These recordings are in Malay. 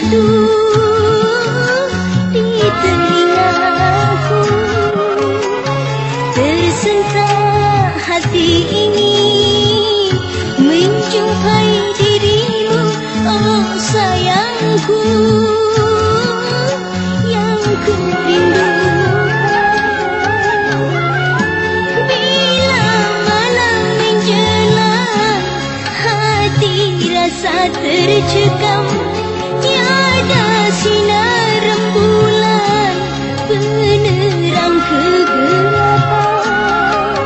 syahdu di telingaku. Tersentak hati ini menjumpai dirimu, oh sayangku, yang ku rindukan. Bila malam menjelang, hati rasa tercekam, tiada sinar rembulan penerang kegelapan.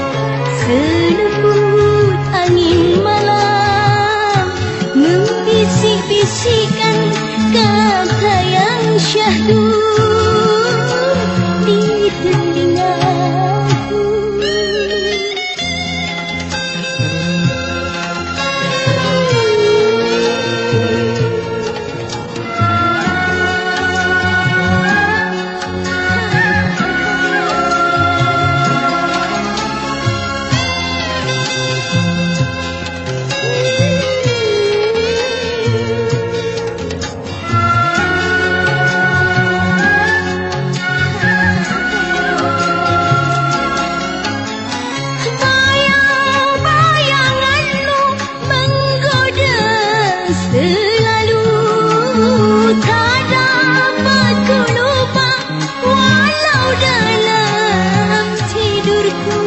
Selembut angin malam membisik-bisikkan kata yang syahdu di telingaku. Selalu tak dapat ku lupa, walau dalam tidurku.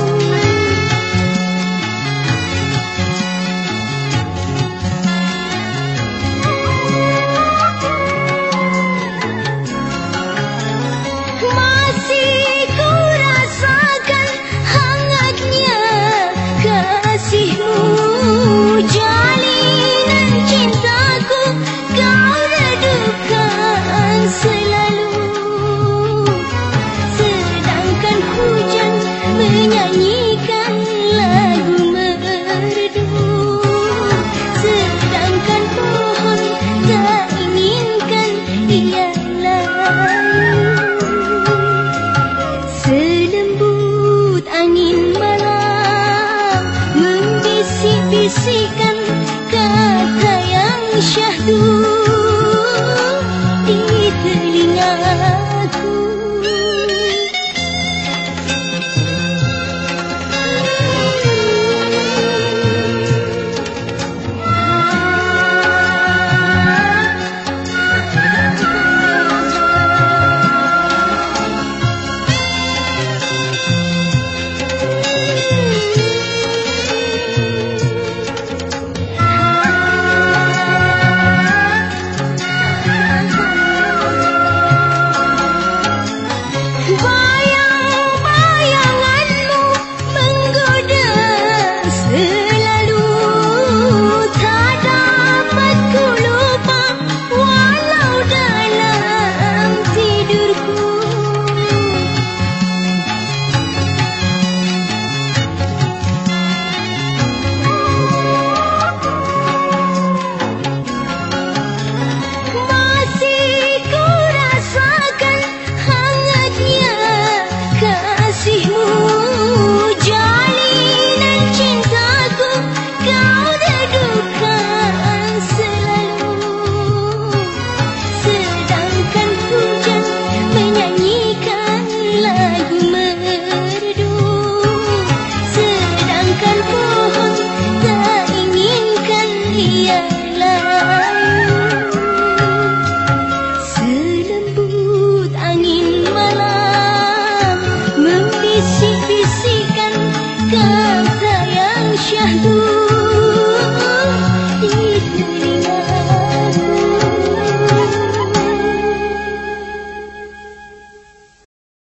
Masih ku rasakan hangatnya kasihmu, jalinan cintaku kau redukan selalu. Sedangkan hujan menyanyikan lagu merdu, sedangkan pohon tak inginkan ia layu. Selembut angin malam membisik-bisikkan kata yang syahdu di telingaku. Bayang-bayanganmu menggoda selalu, tak dapat ku lupa, walau dalam tidurku. Masih ku rasakan hangatnya kasihmu, jalinan cintaku kau redukan selalu. Sedangkan hujan menyanyikan lagu merdu, sedangkan pohon tak inginkan ia layu. Selembut angin malam membisik-bisikkan kata yang syahdu